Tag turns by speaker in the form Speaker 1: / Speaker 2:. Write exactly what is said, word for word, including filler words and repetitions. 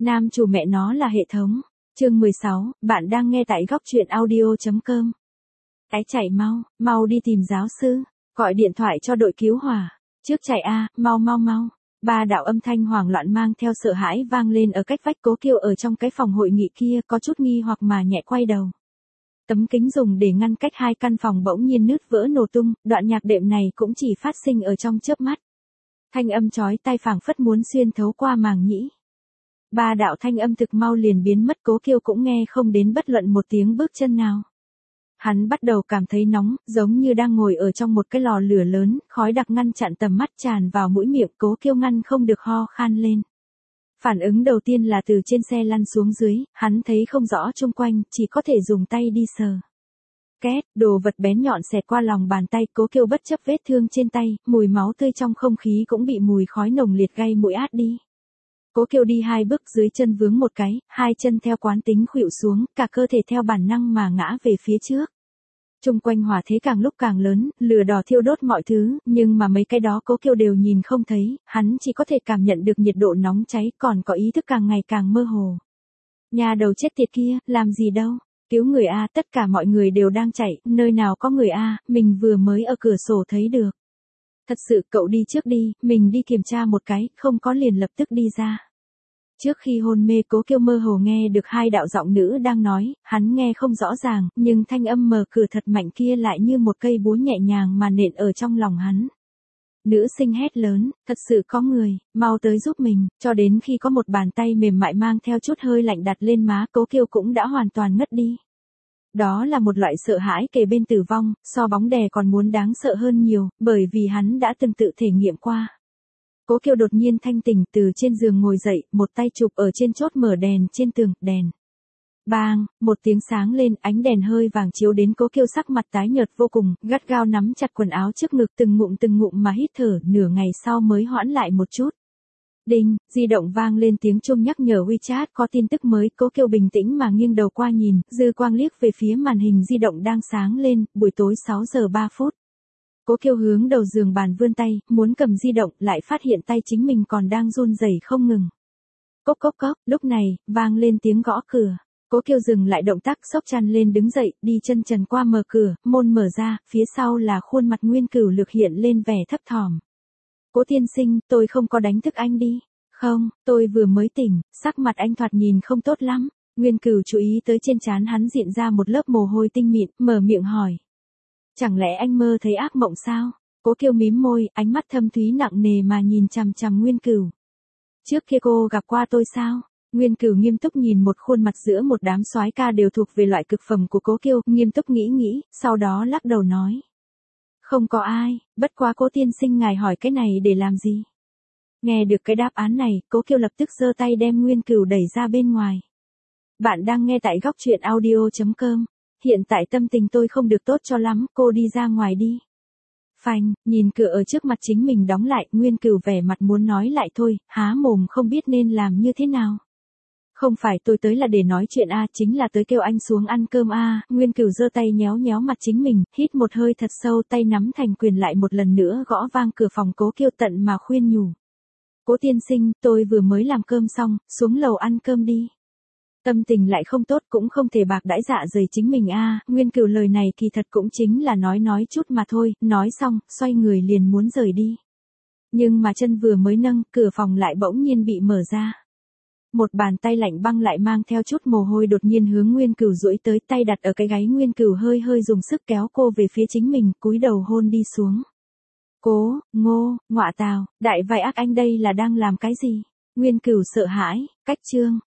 Speaker 1: Nam chủ mẹ nó là hệ thống. Chương mười sáu, bạn đang nghe tại góc truyện audio.com. Cái chạy mau, mau đi tìm giáo sư, gọi điện thoại cho đội cứu hỏa. Trước chạy a, mau mau mau. Ba đạo âm thanh hoảng loạn mang theo sợ hãi vang lên ở cách vách Cố Kiêu ở trong cái phòng hội nghị kia, có chút nghi hoặc mà nhẹ quay đầu. Tấm kính dùng để ngăn cách hai căn phòng bỗng nhiên nứt vỡ nổ tung, đoạn nhạc đệm này cũng chỉ phát sinh ở trong chớp mắt. Thanh âm chói tai phảng phất muốn xuyên thấu qua màng nhĩ. Ba đạo thanh âm thực mau liền biến mất, Cố Kiêu cũng nghe không đến bất luận một tiếng bước chân nào. Hắn bắt đầu cảm thấy nóng, giống như đang ngồi ở trong một cái lò lửa lớn, khói đặc ngăn chặn tầm mắt tràn vào mũi miệng, Cố Kiêu ngăn không được ho khan lên. Phản ứng đầu tiên là từ trên xe lăn xuống dưới, hắn thấy không rõ chung quanh, chỉ có thể dùng tay đi sờ. Két, đồ vật bén nhọn xẹt qua lòng bàn tay, Cố Kiêu bất chấp vết thương trên tay, mùi máu tươi trong không khí cũng bị mùi khói nồng liệt gây mũi át đi. Cố Kiêu đi hai bước, dưới chân vướng một cái, hai chân theo quán tính khuỵu xuống, cả cơ thể theo bản năng mà ngã về phía trước. Trung quanh hỏa thế càng lúc càng lớn, lửa đỏ thiêu đốt mọi thứ, nhưng mà mấy cái đó Cố Kiêu đều nhìn không thấy, hắn chỉ có thể cảm nhận được nhiệt độ nóng cháy, còn có ý thức càng ngày càng mơ hồ. Nhà đầu chết tiệt kia, làm gì đâu, cứu người a, tất cả mọi người đều đang chạy, nơi nào có người a, mình vừa mới ở cửa sổ thấy được. Thật sự cậu đi trước đi, mình đi kiểm tra một cái, không có liền lập tức đi ra. Trước khi hôn mê, Cố Kiêu mơ hồ nghe được hai đạo giọng nữ đang nói, hắn nghe không rõ ràng, nhưng thanh âm mở cửa thật mạnh kia lại như một cây búa nhẹ nhàng mà nện ở trong lòng hắn. Nữ sinh hét lớn, thật sự có người, mau tới giúp mình, cho đến khi có một bàn tay mềm mại mang theo chút hơi lạnh đặt lên má, Cố Kiêu cũng đã hoàn toàn ngất đi. Đó là một loại sợ hãi kề bên tử vong, so bóng đè còn muốn đáng sợ hơn nhiều, bởi vì hắn đã từng tự thể nghiệm qua. Cố Kiêu đột nhiên thanh tỉnh, từ trên giường ngồi dậy, một tay chụp ở trên chốt mở đèn trên tường, đèn. Bang, một tiếng sáng lên, ánh đèn hơi vàng chiếu đến Cố Kiêu sắc mặt tái nhợt vô cùng, gắt gao nắm chặt quần áo trước ngực, từng ngụm từng ngụm mà hít thở, nửa ngày sau mới hoãn lại một chút. Đinh, di động vang lên tiếng chuông nhắc nhở WeChat có tin tức mới, Cố Kiêu bình tĩnh mà nghiêng đầu qua nhìn, dư quang liếc về phía màn hình di động đang sáng lên, buổi tối sáu giờ ba phút. Cố Kiêu hướng đầu giường bàn vươn tay, muốn cầm di động, lại phát hiện tay chính mình còn đang run rẩy không ngừng. Cốc cốc cốc, lúc này, vang lên tiếng gõ cửa. Cố Kiêu dừng lại động tác, xốc chăn lên đứng dậy, đi chân trần qua mở cửa, môn mở ra, phía sau là khuôn mặt Nguyên Cửu Lược hiện lên vẻ thấp thỏm. Cố tiên sinh, tôi không có đánh thức anh đi. Không, tôi vừa mới tỉnh, sắc mặt anh thoạt nhìn không tốt lắm. Nguyên Cửu chú ý tới trên trán hắn diện ra một lớp mồ hôi tinh mịn, mở miệng hỏi. Chẳng lẽ anh mơ thấy ác mộng sao? Cố Kiêu mím môi, ánh mắt thâm thúy nặng nề mà nhìn chằm chằm Nguyên Cửu. Trước kia cô gặp qua tôi sao? Nguyên Cửu nghiêm túc nhìn một khuôn mặt giữa một đám soái ca đều thuộc về loại cực phẩm của Cố Kiêu, nghiêm túc nghĩ nghĩ, sau đó lắc đầu nói. Không có ai, bất quá Cố tiên sinh ngài hỏi cái này để làm gì? Nghe được cái đáp án này, Cố Kiêu lập tức giơ tay đem Nguyên Cửu đẩy ra bên ngoài. Bạn đang nghe tại góc truyện audio.com. Hiện tại tâm tình tôi không được tốt cho lắm, cô đi ra ngoài đi. Phanh, nhìn cửa ở trước mặt chính mình đóng lại, Nguyên Cửu vẻ mặt muốn nói lại thôi, há mồm không biết nên làm như thế nào. Không phải tôi tới là để nói chuyện a, chính là tới kêu anh xuống ăn cơm a. Nguyên Cửu giơ tay nhéo nhéo mặt chính mình, hít một hơi thật sâu, tay nắm thành quyền lại một lần nữa gõ vang cửa phòng, Cố Kiêu tận mà khuyên nhủ. Cố tiên sinh, tôi vừa mới làm cơm xong, xuống lầu ăn cơm đi. Tâm tình lại không tốt, cũng không thể bạc đãi dạ dày chính mình a. Nguyên Cửu lời này kỳ thật cũng chính là nói nói chút mà thôi, nói xong, xoay người liền muốn rời đi. Nhưng mà chân vừa mới nâng, cửa phòng lại bỗng nhiên bị mở ra. Một bàn tay lạnh băng lại mang theo chút mồ hôi đột nhiên hướng Nguyên Cửu duỗi tới, tay đặt ở cái gáy Nguyên Cửu hơi hơi dùng sức kéo cô về phía chính mình, cúi đầu hôn đi xuống. Cố, Ngô, ngọa tào, đại vai ác anh đây là đang làm cái gì? Nguyên Cửu sợ hãi, cách chương.